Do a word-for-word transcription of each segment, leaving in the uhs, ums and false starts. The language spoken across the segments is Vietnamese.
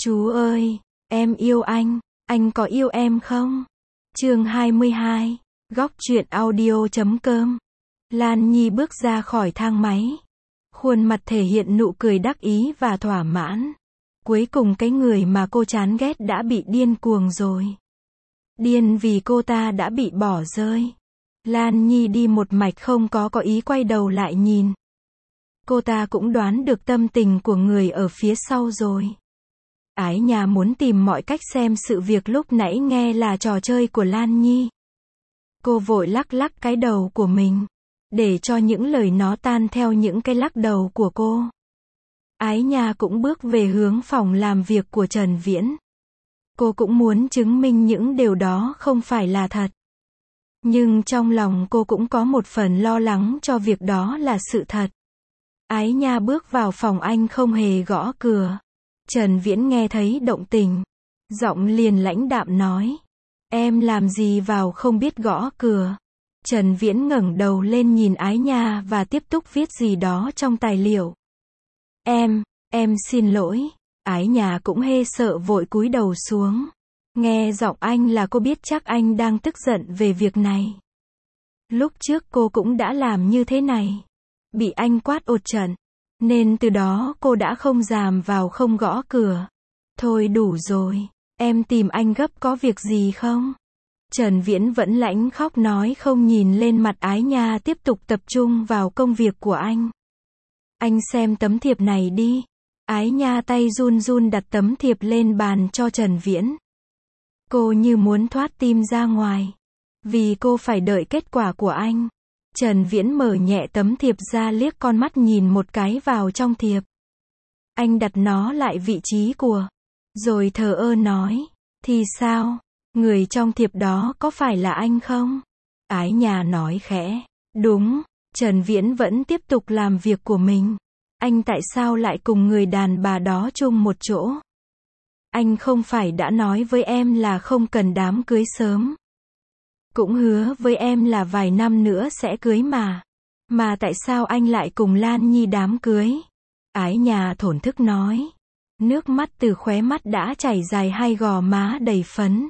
Chú ơi, em yêu anh, anh có yêu em không? Chương hai mươi hai, góc truyện audio chấm com. Lan Nhi bước ra khỏi thang máy. Khuôn mặt thể hiện nụ cười đắc ý và thỏa mãn. Cuối cùng cái người mà cô chán ghét đã bị điên cuồng rồi. Điên vì cô ta đã bị bỏ rơi. Lan Nhi đi một mạch không có có ý quay đầu lại nhìn. Cô ta cũng đoán được tâm tình của người ở phía sau rồi. Ái nhà muốn tìm mọi cách xem sự việc lúc nãy nghe là trò chơi của Lan Nhi. Cô vội lắc lắc cái đầu của mình, để cho những lời nó tan theo những cái lắc đầu của cô. Ái nhà cũng bước về hướng phòng làm việc của Trần Viễn. Cô cũng muốn chứng minh những điều đó không phải là thật. Nhưng trong lòng cô cũng có một phần lo lắng cho việc đó là sự thật. Ái nha bước vào phòng anh không hề gõ cửa. Trần Viễn nghe thấy động tĩnh, giọng liền lãnh đạm nói: em làm gì vào không biết gõ cửa. Trần Viễn ngẩng đầu lên nhìn Ái nha và tiếp tục viết gì đó trong tài liệu. Em, em xin lỗi. Ái nha cũng hê sợ vội cúi đầu xuống. Nghe giọng anh là cô biết chắc anh đang tức giận về việc này. Lúc trước cô cũng đã làm như thế này. Bị anh quát một trận. Nên từ đó cô đã không dám vào không gõ cửa. Thôi đủ rồi. Em tìm anh gấp có việc gì không? Trần Viễn vẫn lãnh khóc nói không nhìn lên mặt Ái nha tiếp tục tập trung vào công việc của anh. Anh xem tấm thiệp này đi. Ái nha tay run run đặt tấm thiệp lên bàn cho Trần Viễn. Cô như muốn thoát tim ra ngoài. Vì cô phải đợi kết quả của anh. Trần Viễn mở nhẹ tấm thiệp ra liếc con mắt nhìn một cái vào trong thiệp. Anh đặt nó lại vị trí của. Rồi thờ ơ nói. Thì sao? Người trong thiệp đó có phải là anh không? Ái nhà nói khẽ. Đúng. Trần Viễn vẫn tiếp tục làm việc của mình. Anh tại sao lại cùng người đàn bà đó chung một chỗ? Anh không phải đã nói với em là không cần đám cưới sớm. Cũng hứa với em là vài năm nữa sẽ cưới mà. Mà tại sao anh lại cùng Lan Nhi đám cưới? Ái nhà thổn thức nói. Nước mắt từ khóe mắt đã chảy dài hai gò má đầy phấn.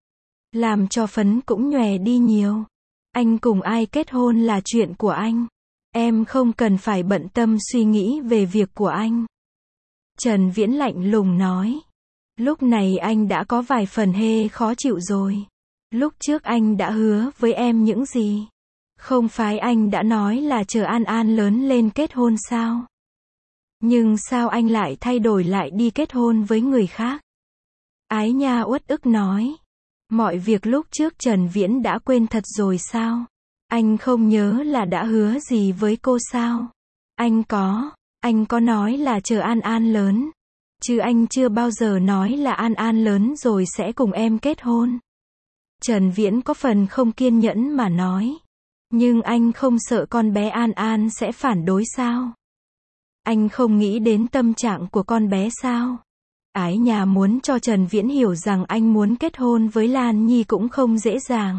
Làm cho phấn cũng nhòe đi nhiều. Anh cùng ai kết hôn là chuyện của anh. Em không cần phải bận tâm suy nghĩ về việc của anh. Trần Viễn lạnh lùng nói. Lúc này anh đã có vài phần hê khó chịu rồi. Lúc trước anh đã hứa với em những gì? Không phải anh đã nói là chờ An An lớn lên kết hôn sao? Nhưng sao anh lại thay đổi lại đi kết hôn với người khác? Ái nha uất ức nói. Mọi việc lúc trước Trần Viễn đã quên thật rồi sao? Anh không nhớ là đã hứa gì với cô sao? Anh có, anh có nói là chờ An An lớn. Chứ anh chưa bao giờ nói là An An lớn rồi sẽ cùng em kết hôn. Trần Viễn có phần không kiên nhẫn mà nói. Nhưng anh không sợ con bé An An sẽ phản đối sao? Anh không nghĩ đến tâm trạng của con bé sao? Ái nhà muốn cho Trần Viễn hiểu rằng anh muốn kết hôn với Lan Nhi cũng không dễ dàng.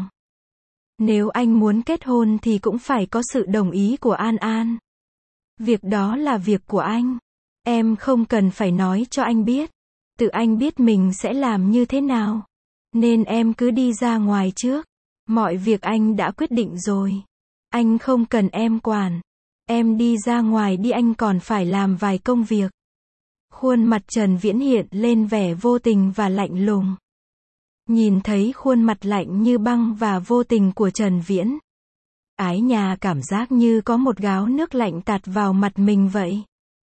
Nếu anh muốn kết hôn thì cũng phải có sự đồng ý của An An. Việc đó là việc của anh. Em không cần phải nói cho anh biết. Tự anh biết mình sẽ làm như thế nào. Nên em cứ đi ra ngoài trước. Mọi việc anh đã quyết định rồi. Anh không cần em quản. Em đi ra ngoài đi, anh còn phải làm vài công việc. Khuôn mặt Trần Viễn hiện lên vẻ vô tình và lạnh lùng. Nhìn thấy khuôn mặt lạnh như băng và vô tình của Trần Viễn. Ái nhà cảm giác như có một gáo nước lạnh tạt vào mặt mình vậy.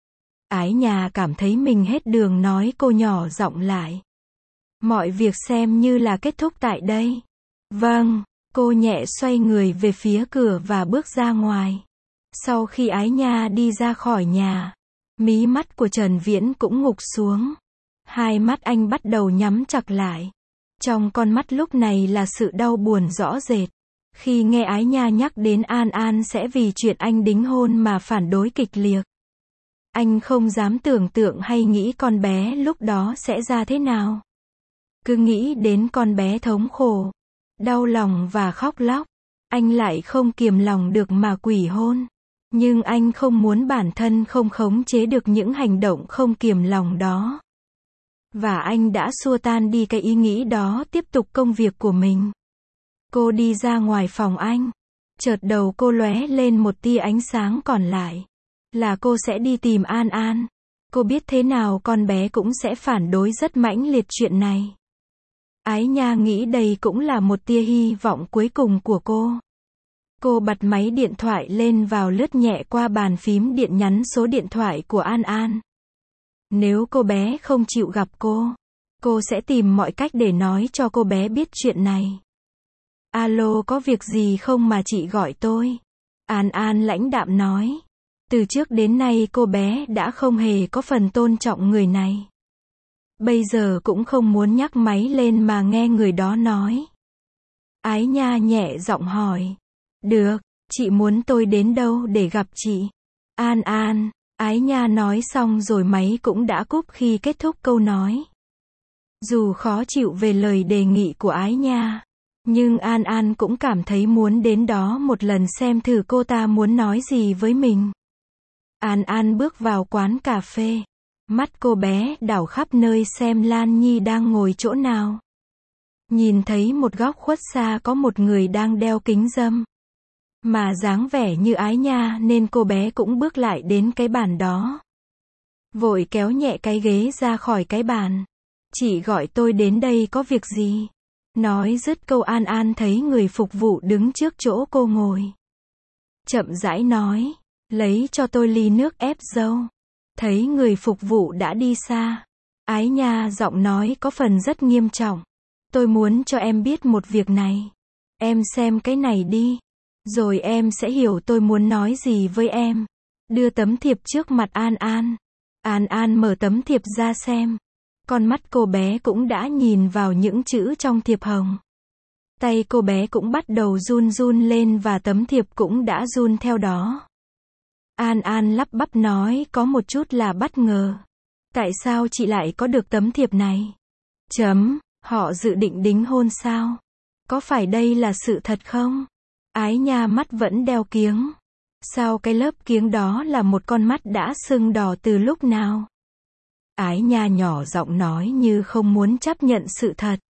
Ái nhà cảm thấy mình hết đường nói, cô nhỏ giọng lại. Mọi việc xem như là kết thúc tại đây. Vâng, cô nhẹ xoay người về phía cửa và bước ra ngoài. Sau khi Ái nha đi ra khỏi nhà, mí mắt của Trần Viễn cũng ngục xuống. Hai mắt anh bắt đầu nhắm chặt lại. Trong con mắt lúc này là sự đau buồn rõ rệt. Khi nghe Ái nha nhắc đến An An sẽ vì chuyện anh đính hôn mà phản đối kịch liệt. Anh không dám tưởng tượng hay nghĩ con bé lúc đó sẽ ra thế nào. Cứ nghĩ đến con bé thống khổ, đau lòng và khóc lóc, anh lại không kiềm lòng được mà quỷ hôn. Nhưng anh không muốn bản thân không khống chế được những hành động không kiềm lòng đó. Và anh đã xua tan đi cái ý nghĩ đó, tiếp tục công việc của mình. Cô đi ra ngoài phòng anh. Chợt đầu cô lóe lên một tia ánh sáng, còn lại là cô sẽ đi tìm An An. Cô biết thế nào con bé cũng sẽ phản đối rất mãnh liệt chuyện này. Ái Nha nghĩ đây cũng là một tia hy vọng cuối cùng của cô. Cô bật máy điện thoại lên, vào lướt nhẹ qua bàn phím điện nhắn số điện thoại của An An. Nếu cô bé không chịu gặp cô, cô sẽ tìm mọi cách để nói cho cô bé biết chuyện này. Alo, có việc gì không mà chị gọi tôi? An An lãnh đạm nói. Từ trước đến nay cô bé đã không hề có phần tôn trọng người này. Bây giờ cũng không muốn nhắc máy lên mà nghe người đó nói. Ái Nha nhẹ giọng hỏi. Được, chị muốn tôi đến đâu để gặp chị? An An, Ái Nha nói xong rồi máy cũng đã cúp khi kết thúc câu nói. Dù khó chịu về lời đề nghị của Ái Nha, nhưng An An cũng cảm thấy muốn đến đó một lần xem thử cô ta muốn nói gì với mình. An An bước vào quán cà phê. Mắt cô bé đảo khắp nơi xem Lan Nhi đang ngồi chỗ nào. Nhìn thấy một góc khuất xa có một người đang đeo kính râm. Mà dáng vẻ như Ái Nha nên cô bé cũng bước lại đến cái bàn đó. Vội kéo nhẹ cái ghế ra khỏi cái bàn. Chị gọi tôi đến đây có việc gì? Nói dứt câu, An An thấy người phục vụ đứng trước chỗ cô ngồi. Chậm rãi nói, lấy cho tôi ly nước ép dâu. Thấy người phục vụ đã đi xa, Ái Nha giọng nói có phần rất nghiêm trọng. Tôi muốn cho em biết một việc này. Em xem cái này đi. Rồi em sẽ hiểu tôi muốn nói gì với em. Đưa tấm thiệp trước mặt An An. An An mở tấm thiệp ra xem. Con mắt cô bé cũng đã nhìn vào những chữ trong thiệp hồng. Tay cô bé cũng bắt đầu run run lên và tấm thiệp cũng đã run theo đó. An An lắp bắp nói có một chút là bất ngờ. Tại sao chị lại có được tấm thiệp này? Chấm, họ dự định đính hôn sao? Có phải đây là sự thật không? Ái Nha mắt vẫn đeo kiếng. Sau cái lớp kiếng đó là một con mắt đã sưng đỏ từ lúc nào? Ái Nha nhỏ giọng nói như không muốn chấp nhận sự thật.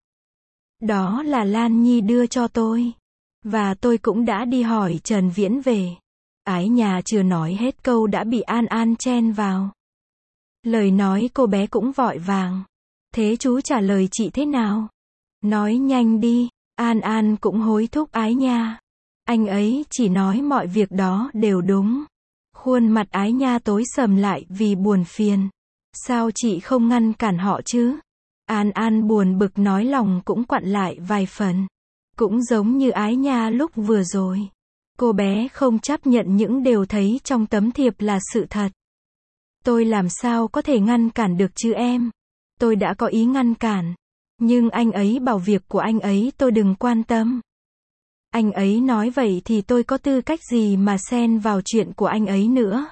Đó là Lan Nhi đưa cho tôi. Và tôi cũng đã đi hỏi Trần Viễn về. Ái Nha chưa nói hết câu đã bị An An chen vào. Lời nói cô bé cũng vội vàng. Thế chú trả lời chị thế nào? Nói nhanh đi. An An cũng hối thúc Ái Nha. Anh ấy chỉ nói mọi việc đó đều đúng. Khuôn mặt Ái Nha tối sầm lại vì buồn phiền. Sao chị không ngăn cản họ chứ? An An buồn bực nói, lòng cũng quặn lại vài phần. Cũng giống như Ái Nha lúc vừa rồi. Cô bé không chấp nhận những điều thấy trong tấm thiệp là sự thật. Tôi làm sao có thể ngăn cản được chứ em? Tôi đã có ý ngăn cản. Nhưng anh ấy bảo việc của anh ấy tôi đừng quan tâm. Anh ấy nói vậy thì tôi có tư cách gì mà xen vào chuyện của anh ấy nữa?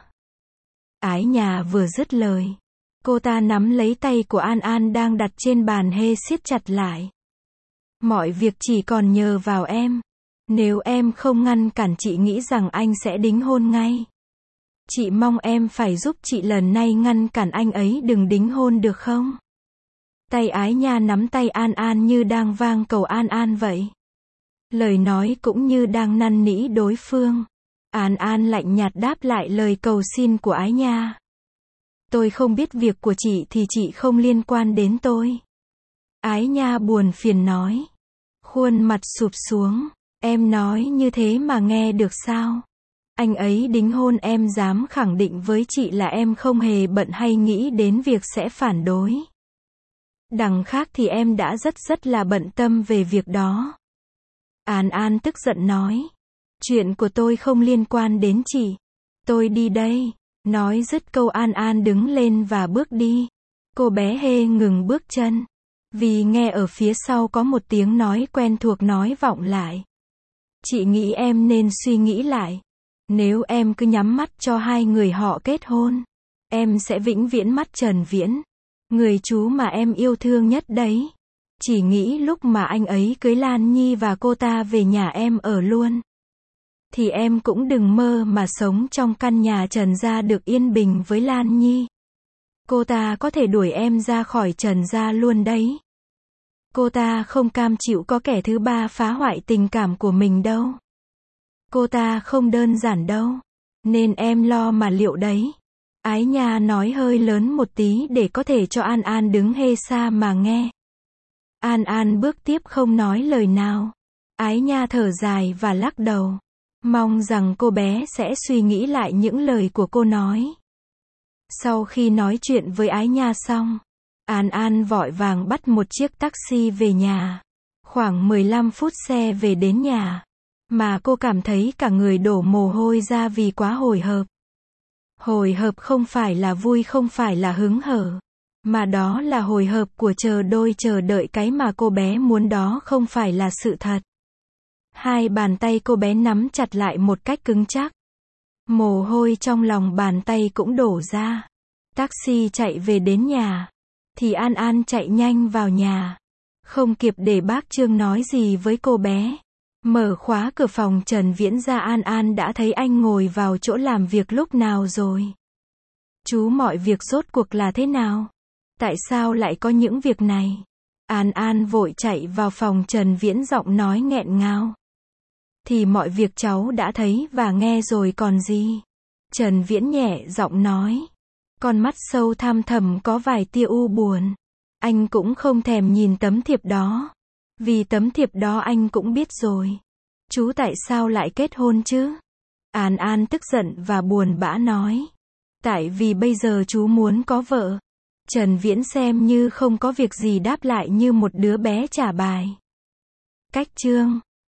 Ái Nha vừa dứt lời, cô ta nắm lấy tay của An An đang đặt trên bàn hê siết chặt lại. Mọi việc chỉ còn nhờ vào em. Nếu em không ngăn cản chị nghĩ rằng anh sẽ đính hôn ngay. Chị mong em phải giúp chị lần này ngăn cản anh ấy đừng đính hôn được không? Tay Ái Nha nắm tay An An như đang vang cầu An An vậy. Lời nói cũng như đang năn nỉ đối phương. An An lạnh nhạt đáp lại lời cầu xin của Ái Nha. Tôi không biết việc của chị thì chị không liên quan đến tôi. Ái Nha buồn phiền nói. Khuôn mặt sụp xuống. Em nói như thế mà nghe được sao? Anh ấy đính hôn em dám khẳng định với chị là em không hề bận hay nghĩ đến việc sẽ phản đối. Đằng khác thì em đã rất rất là bận tâm về việc đó. An An tức giận nói. Chuyện của tôi không liên quan đến chị. Tôi đi đây. Nói dứt câu An An đứng lên và bước đi. Cô bé hê ngừng bước chân. Vì nghe ở phía sau có một tiếng nói quen thuộc nói vọng lại. Chị nghĩ em nên suy nghĩ lại. Nếu em cứ nhắm mắt cho hai người họ kết hôn, em sẽ vĩnh viễn mất Trần Viễn. Người chú mà em yêu thương nhất đấy. Chỉ nghĩ lúc mà anh ấy cưới Lan Nhi và cô ta về nhà em ở luôn. Thì em cũng đừng mơ mà sống trong căn nhà Trần gia được yên bình với Lan Nhi. Cô ta có thể đuổi em ra khỏi Trần gia luôn đấy. Cô ta không cam chịu có kẻ thứ ba phá hoại tình cảm của mình đâu. Cô ta không đơn giản đâu. Nên em lo mà liệu đấy. Ái Nha nói hơi lớn một tí để có thể cho An An đứng hê xa mà nghe. An An bước tiếp không nói lời nào. Ái Nha thở dài và lắc đầu. Mong rằng cô bé sẽ suy nghĩ lại những lời của cô nói. Sau khi nói chuyện với Ái Nha xong, An An vội vàng bắt một chiếc taxi về nhà. Khoảng mười lăm phút xe về đến nhà, mà cô cảm thấy cả người đổ mồ hôi ra vì quá hồi hộp. Hồi hộp không phải là vui, không phải là hứng hở, mà đó là hồi hộp của chờ đôi, chờ đợi cái mà cô bé muốn đó không phải là sự thật. Hai bàn tay cô bé nắm chặt lại một cách cứng chắc. Mồ hôi trong lòng bàn tay cũng đổ ra. Taxi chạy về đến nhà, thì An An chạy nhanh vào nhà. Không kịp để bác Trương nói gì với cô bé. Mở khóa cửa phòng Trần Viễn ra, An An đã thấy anh ngồi vào chỗ làm việc lúc nào rồi. Chú, mọi việc rốt cuộc là thế nào? Tại sao lại có những việc này? An An vội chạy vào phòng Trần Viễn, giọng nói nghẹn ngào. Thì mọi việc cháu đã thấy và nghe rồi còn gì? Trần Viễn nhẹ giọng nói. Con mắt sâu thăm thẳm có vài tia u buồn. Anh cũng không thèm nhìn tấm thiệp đó. Vì tấm thiệp đó anh cũng biết rồi. Chú tại sao lại kết hôn chứ? An An tức giận và buồn bã nói. Tại vì bây giờ chú muốn có vợ. Trần Viễn xem như không có việc gì đáp lại như một đứa bé trả bài. Cách chương